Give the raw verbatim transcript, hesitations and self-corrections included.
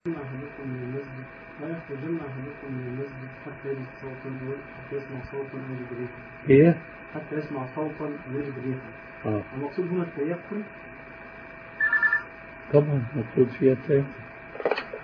أحدكم من المسجد لا يخرجن أحدكم من المسجد حتى يجد صوتا حتى يسمع صوتا يجد ريحا. هي؟ حتى يسمع صوتا يجد ريحا. آه. المقصود هنا التيقن؟ طبعا مقصود فيها التيقن.